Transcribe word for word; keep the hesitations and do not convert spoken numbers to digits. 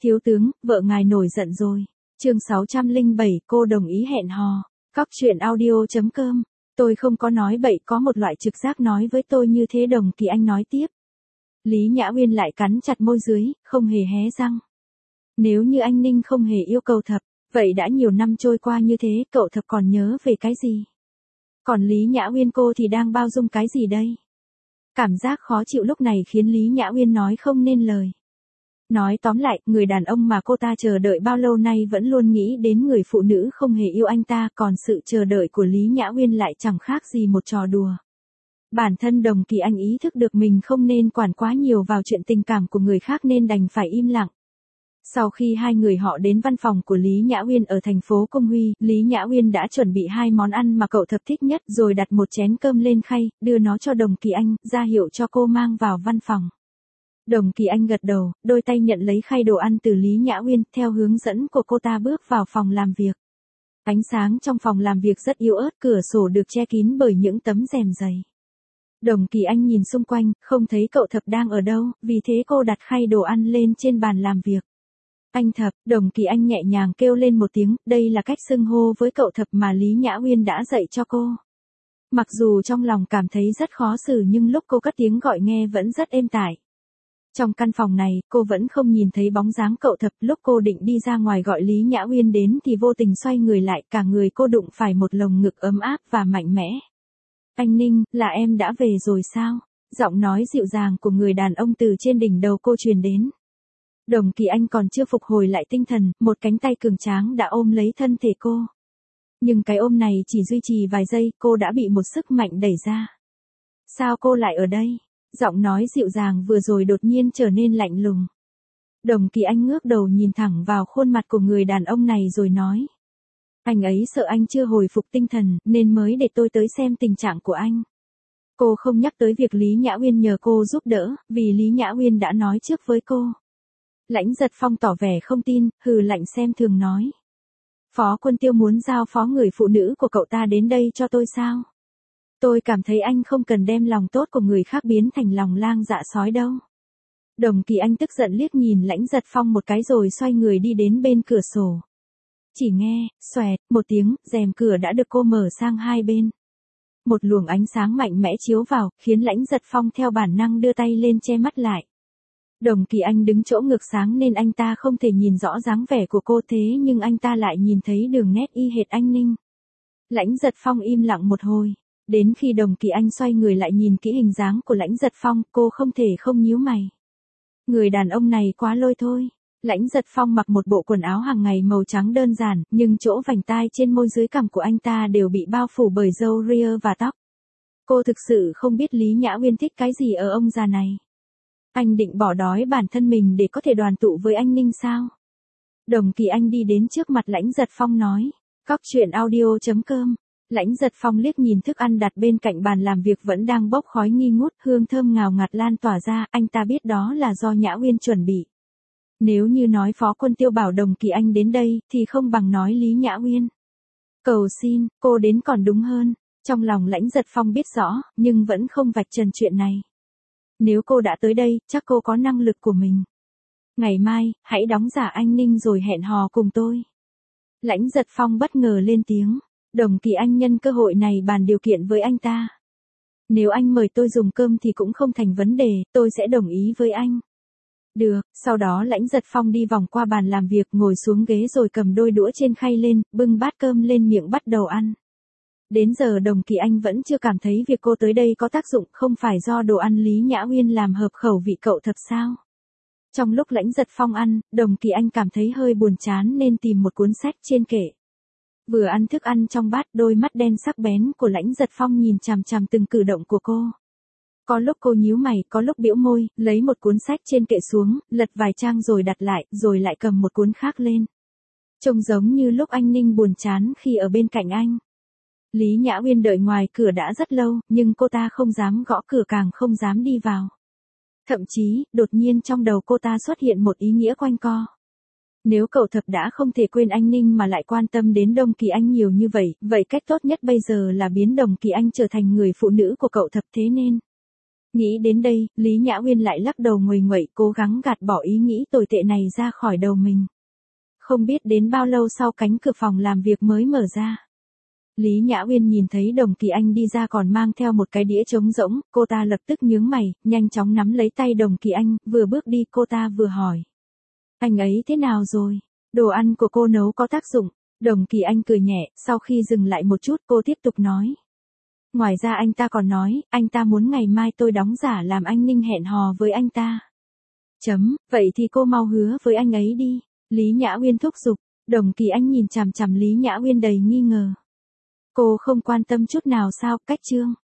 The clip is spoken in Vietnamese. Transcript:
Thiếu tướng, vợ ngài nổi giận rồi. Chương sáu trăm lẻ bảy, cô đồng ý hẹn hò. Cóc truyện audio chấm com. Tôi không có nói bậy, có một loại trực giác nói với tôi như thế. Đồng Kỳ Anh nói tiếp. Lý Nhã Uyên lại cắn chặt môi dưới, không hề hé răng. Nếu như anh Ninh không hề yêu cầu Thập, vậy đã nhiều năm trôi qua như thế, cậu Thập còn nhớ về cái gì? Còn Lý Nhã Uyên cô thì đang bao dung cái gì đây? Cảm giác khó chịu lúc này khiến Lý Nhã Uyên nói không nên lời. Nói tóm lại, người đàn ông mà cô ta chờ đợi bao lâu nay vẫn luôn nghĩ đến người phụ nữ không hề yêu anh ta, còn sự chờ đợi của Lý Nhã Uyên lại chẳng khác gì một trò đùa. Bản thân Đồng Kỳ Anh ý thức được mình không nên quản quá nhiều vào chuyện tình cảm của người khác nên đành phải im lặng. Sau khi hai người họ đến văn phòng của Lý Nhã Uyên ở thành phố Công Huy, Lý Nhã Uyên đã chuẩn bị hai món ăn mà cậu Thập thích nhất rồi đặt một chén cơm lên khay, đưa nó cho Đồng Kỳ Anh, ra hiệu cho cô mang vào văn phòng. Đồng Kỳ Anh gật đầu, đôi tay nhận lấy khay đồ ăn từ Lý Nhã Uyên, theo hướng dẫn của cô ta bước vào phòng làm việc. Ánh sáng trong phòng làm việc rất yếu ớt, cửa sổ được che kín bởi những tấm rèm dày. Đồng Kỳ Anh nhìn xung quanh, không thấy cậu Thập đang ở đâu, vì thế cô đặt khay đồ ăn lên trên bàn làm việc. Anh Thập, Đồng Kỳ Anh nhẹ nhàng kêu lên một tiếng, đây là cách xưng hô với cậu Thập mà Lý Nhã Uyên đã dạy cho cô. Mặc dù trong lòng cảm thấy rất khó xử nhưng lúc cô cất tiếng gọi nghe vẫn rất êm tai. Trong căn phòng này, cô vẫn không nhìn thấy bóng dáng cậu Thập, lúc cô định đi ra ngoài gọi Lý Nhã Uyên đến thì vô tình xoay người lại, cả người cô đụng phải một lồng ngực ấm áp và mạnh mẽ. Anh Ninh, là em đã về rồi sao? Giọng nói dịu dàng của người đàn ông từ trên đỉnh đầu cô truyền đến. Đồng Kỳ Anh còn chưa phục hồi lại tinh thần, một cánh tay cường tráng đã ôm lấy thân thể cô. Nhưng cái ôm này chỉ duy trì vài giây, cô đã bị một sức mạnh đẩy ra. Sao cô lại ở đây? Giọng nói dịu dàng vừa rồi đột nhiên trở nên lạnh lùng. Đồng Kỳ Anh ngước đầu nhìn thẳng vào khuôn mặt của người đàn ông này rồi nói. Anh ấy sợ anh chưa hồi phục tinh thần, nên mới để tôi tới xem tình trạng của anh. Cô không nhắc tới việc Lý Nhã Uyên nhờ cô giúp đỡ, vì Lý Nhã Uyên đã nói trước với cô. Lãnh Giật Phong tỏ vẻ không tin, hừ lạnh xem thường nói. Phó Quân Tiêu muốn giao phó người phụ nữ của cậu ta đến đây cho tôi sao? Tôi cảm thấy anh không cần đem lòng tốt của người khác biến thành lòng lang dạ sói đâu. Đồng Kỳ Anh tức giận liếc nhìn Lãnh Giật Phong một cái rồi xoay người đi đến bên cửa sổ. Chỉ nghe, xoẹt, một tiếng, rèm cửa đã được cô mở sang hai bên. Một luồng ánh sáng mạnh mẽ chiếu vào, khiến Lãnh Giật Phong theo bản năng đưa tay lên che mắt lại. Đồng Kỳ Anh đứng chỗ ngược sáng nên anh ta không thể nhìn rõ dáng vẻ của cô, thế nhưng anh ta lại nhìn thấy đường nét y hệt anh Ninh. Lãnh Giật Phong im lặng một hồi. Đến khi Đồng Kỳ Anh xoay người lại nhìn kỹ hình dáng của Lãnh Giật Phong, cô không thể không nhíu mày. Người đàn ông này quá lôi thôi. Lãnh Giật Phong mặc một bộ quần áo hàng ngày màu trắng đơn giản, nhưng chỗ vành tai trên môi dưới cằm của anh ta đều bị bao phủ bởi râu ria và tóc. Cô thực sự không biết Lý Nhã Uyên thích cái gì ở ông già này. Anh định bỏ đói bản thân mình để có thể đoàn tụ với anh Ninh sao? Đồng Kỳ Anh đi đến trước mặt Lãnh Giật Phong nói. Cóc truyện audio chấm com. Lãnh Giật Phong liếc nhìn thức ăn đặt bên cạnh bàn làm việc vẫn đang bốc khói nghi ngút, hương thơm ngào ngạt lan tỏa ra, anh ta biết đó là do Nhã Uyên chuẩn bị. Nếu như nói Phó Quân Tiêu bảo Đồng Kỳ Anh đến đây, thì không bằng nói Lý Nhã Uyên. Cầu xin, cô đến còn đúng hơn. Trong lòng Lãnh Giật Phong biết rõ, nhưng vẫn không vạch trần chuyện này. Nếu cô đã tới đây, chắc cô có năng lực của mình. Ngày mai, hãy đóng giả anh Ninh rồi hẹn hò cùng tôi. Lãnh Giật Phong bất ngờ lên tiếng. Đồng Kỳ Anh nhân cơ hội này bàn điều kiện với anh ta. Nếu anh mời tôi dùng cơm thì cũng không thành vấn đề, tôi sẽ đồng ý với anh. Được, sau đó Lãnh Giật Phong đi vòng qua bàn làm việc, ngồi xuống ghế rồi cầm đôi đũa trên khay lên, bưng bát cơm lên miệng bắt đầu ăn. Đến giờ Đồng Kỳ Anh vẫn chưa cảm thấy việc cô tới đây có tác dụng, không phải do đồ ăn Lý Nhã Uyên làm hợp khẩu vị cậu Thập sao? Trong lúc Lãnh Giật Phong ăn, Đồng Kỳ Anh cảm thấy hơi buồn chán nên tìm một cuốn sách trên kệ. Vừa ăn thức ăn trong bát, đôi mắt đen sắc bén của Lãnh Giật Phong nhìn chằm chằm từng cử động của cô. Có lúc cô nhíu mày, có lúc bĩu môi, lấy một cuốn sách trên kệ xuống, lật vài trang rồi đặt lại, rồi lại cầm một cuốn khác lên. Trông giống như lúc anh Ninh buồn chán khi ở bên cạnh anh. Lý Nhã Uyên đợi ngoài cửa đã rất lâu, nhưng cô ta không dám gõ cửa, càng không dám đi vào. Thậm chí, đột nhiên trong đầu cô ta xuất hiện một ý nghĩa quanh co. Nếu cậu Thập đã không thể quên anh Ninh mà lại quan tâm đến Đồng Kỳ Anh nhiều như vậy, vậy cách tốt nhất bây giờ là biến Đồng Kỳ Anh trở thành người phụ nữ của cậu Thập, thế nên Nghĩ đến đây, Lý Nhã Uyên lại lắc đầu nguầy nguậy cố gắng gạt bỏ ý nghĩ tồi tệ này ra khỏi đầu mình. Không biết đến bao lâu sau cánh cửa phòng làm việc mới mở ra. Lý Nhã Uyên nhìn thấy Đồng Kỳ Anh đi ra còn mang theo một cái đĩa trống rỗng, cô ta lập tức nhướng mày, nhanh chóng nắm lấy tay Đồng Kỳ Anh, vừa bước đi cô ta vừa hỏi. Anh ấy thế nào rồi? Đồ ăn của cô nấu có tác dụng? Đồng Kỳ Anh cười nhẹ, sau khi dừng lại một chút cô tiếp tục nói. Ngoài ra anh ta còn nói, anh ta muốn ngày mai tôi đóng giả làm anh Ninh hẹn hò với anh ta. Chấm, vậy thì cô mau hứa với anh ấy đi. Lý Nhã Uyên thúc giục. Đồng Kỳ Anh nhìn chằm chằm Lý Nhã Uyên đầy nghi ngờ. Cô không quan tâm chút nào sao, cách chương.